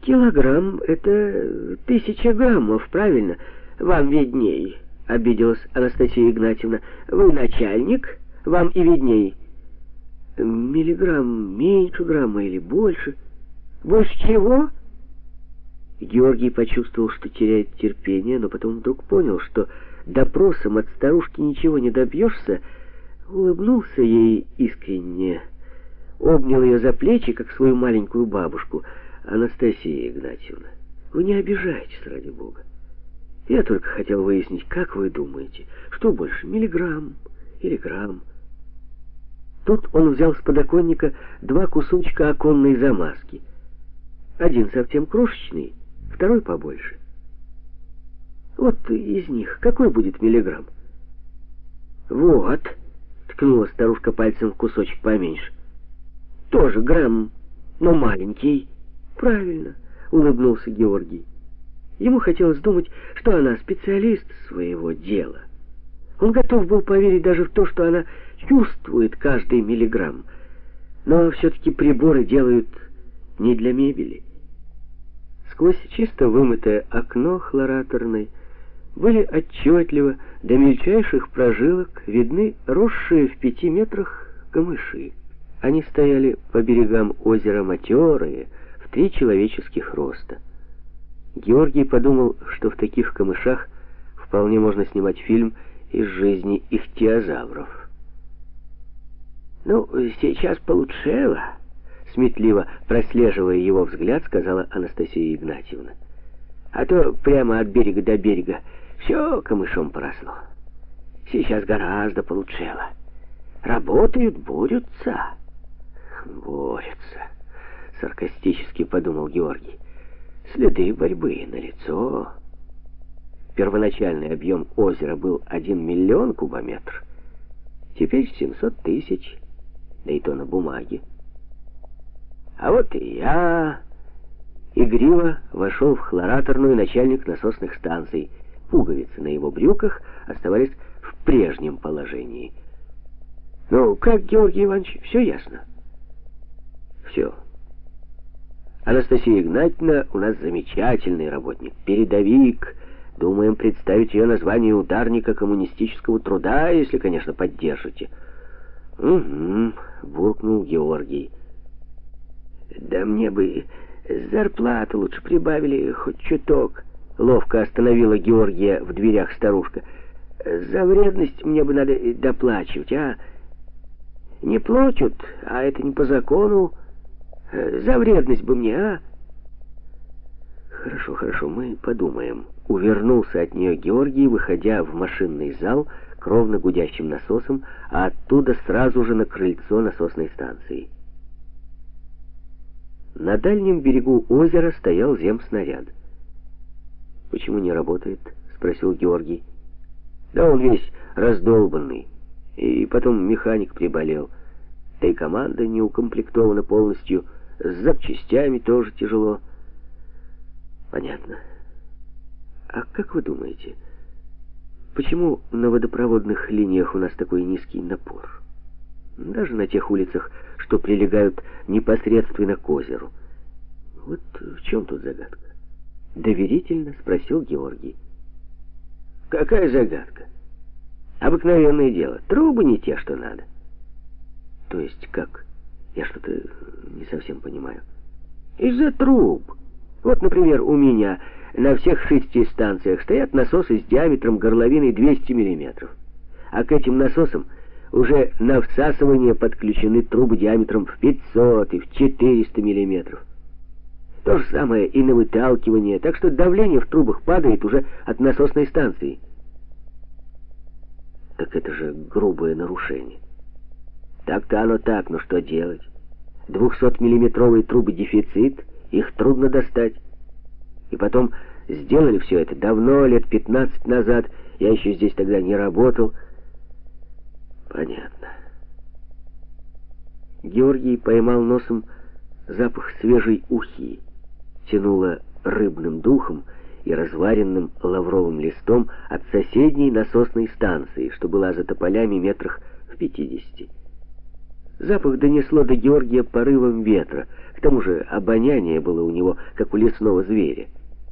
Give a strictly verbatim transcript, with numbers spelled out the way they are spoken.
Килограмм — это тысяча граммов, правильно? Вам видней, — обиделась Анастасия Игнатьевна. Вы начальник, вам и видней. Миллиграмм меньше грамма или больше? Больше чего? Георгий почувствовал, что теряет терпение, но потом вдруг понял, что допросом от старушки ничего не добьешься, улыбнулся ей искренне, обнял ее за плечи, как свою маленькую бабушку. «Анастасия Игнатьевна, вы не обижайтесь, ради бога. Я только хотел выяснить, как вы думаете, что больше, миллиграмм или грамм?» Тут он взял с подоконника два кусочка оконной замазки. Один совсем крошечный, второй побольше. Вот из них какой будет миллиграмм? Вот, ткнула старушка пальцем в кусочек поменьше. Тоже грамм, но маленький. Правильно, улыбнулся Георгий. Ему хотелось думать, что она специалист своего дела. Он готов был поверить даже в то, что она чувствует каждый миллиграмм. Но все-таки приборы делают не для мебели. Сквозь чисто вымытое окно хлораторной были отчетливо до мельчайших прожилок видны росшие в пяти метрах камыши. Они стояли по берегам озера матерые, в три человеческих роста. Георгий подумал, что в таких камышах вполне можно снимать фильм из жизни ихтиозавров. «Ну, сейчас получшело», — сметливо прослеживая его взгляд, сказала Анастасия Игнатьевна. «А то прямо от берега до берега все камышом поросло. Сейчас гораздо получшело. Работают, борются». «Борются», — саркастически подумал Георгий. «Следы борьбы налицо». Первоначальный объем озера был один миллион кубометр. Теперь семьсот тысяч, да и то на бумаге. А вот и я. Игриво вошел в хлораторную начальник насосных станций. Пуговицы на его брюках оставались в прежнем положении. «Ну, как, Георгий Иванович, все ясно?» «Все. Анастасия Игнатьевна у нас замечательный работник, передовик. Думаем представить ее название ударника коммунистического труда, если, конечно, поддержите». «Угу», — буркнул Георгий. «Да мне бы зарплату лучше прибавили хоть чуток», — ловко остановила Георгия в дверях старушка. «За вредность мне бы надо доплачивать, а? Не платят, а это не по закону. За вредность бы мне, а?» «Хорошо, хорошо, мы подумаем». Увернулся от нее Георгий, выходя в машинный зал к ровно гудящим насосам, а оттуда сразу же на крыльцо насосной станции. На дальнем берегу озера стоял земснаряд. «Почему не работает?» — спросил Георгий. «Да он весь раздолбанный. И потом механик приболел. Да и команда не укомплектована полностью. С запчастями тоже тяжело». «Понятно. А как вы думаете, почему на водопроводных линиях у нас такой низкий напор? Даже на тех улицах, что прилегают непосредственно к озеру. Вот в чем тут загадка?» Доверительно спросил Георгий. «Какая загадка? Обыкновенное дело. Трубы не те, что надо». «То есть как? Я что-то не совсем понимаю». «Из-за труб. Вот, например, у меня на всех шести станциях стоят насосы с диаметром горловины двести миллиметров. А к этим насосам уже на всасывание подключены трубы диаметром в пятьсот и в четыреста миллиметров. То же самое и на выталкивание, так что давление в трубах падает уже от насосной станции». «Так это же грубое нарушение». «Так-то оно так, но что делать? Двухсотмиллиметровые трубы дефицит, их трудно достать. И потом сделали все это давно, лет пятнадцать назад. Я еще здесь тогда не работал». «Понятно». Георгий поймал носом запах свежей ухи. Тянуло рыбным духом и разваренным лавровым листом от соседней насосной станции, что была за тополями метрах в пятидесяти. Запах донесло до Георгия порывом ветра. К тому же обоняние было у него, как у лесного зверя.